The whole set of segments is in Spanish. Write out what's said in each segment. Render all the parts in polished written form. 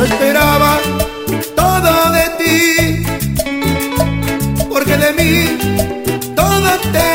esperaba todo de ti, porque de mí todo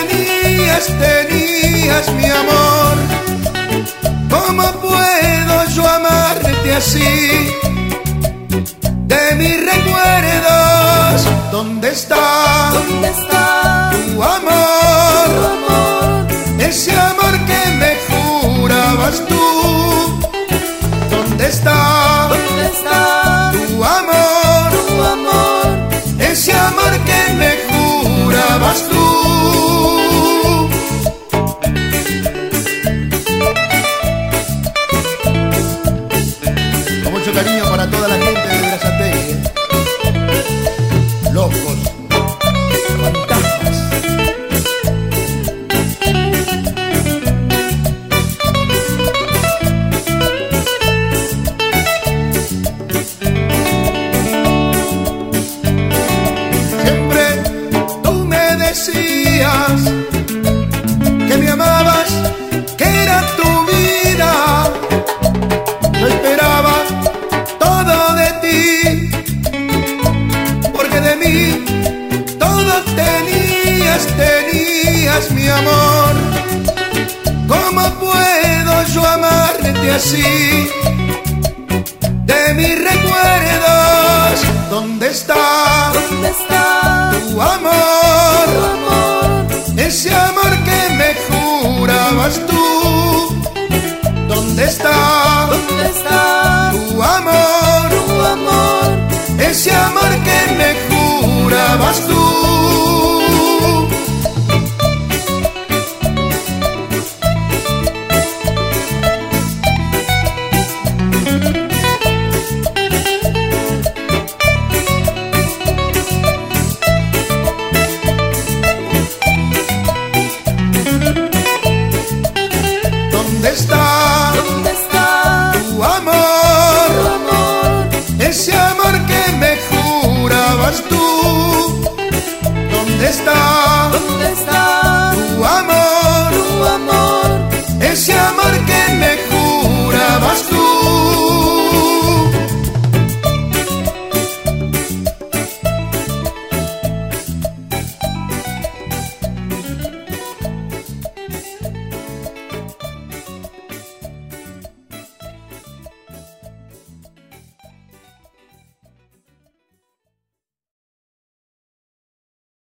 tenías mi amor. ¿Cómo puedo yo amarte así? De mis recuerdos, ¿dónde está? ¿Dónde está tu amor? tu amor? Ese amor que me jurabas tú. ¿Dónde está? ¿Dónde está tu amor? tu amor? Ese amor que me jurabas tú. Con mucho cariño para toda la gente de Berazategui. Locos, fantasmas. Siempre tú me decías que me amabas, que era tu vida. Yo esperaba todo de ti, porque de mí todo tenías mi amor. ¿Cómo puedo yo amarte así? De mis recuerdos, ¿dónde está ¿Dónde está tu amor? tu amor? Ese amor que me jurabas tú. ¿Dónde está ¿Dónde está tu amor? tu amor? Ese amor que me jurabas tú. ¿Dónde está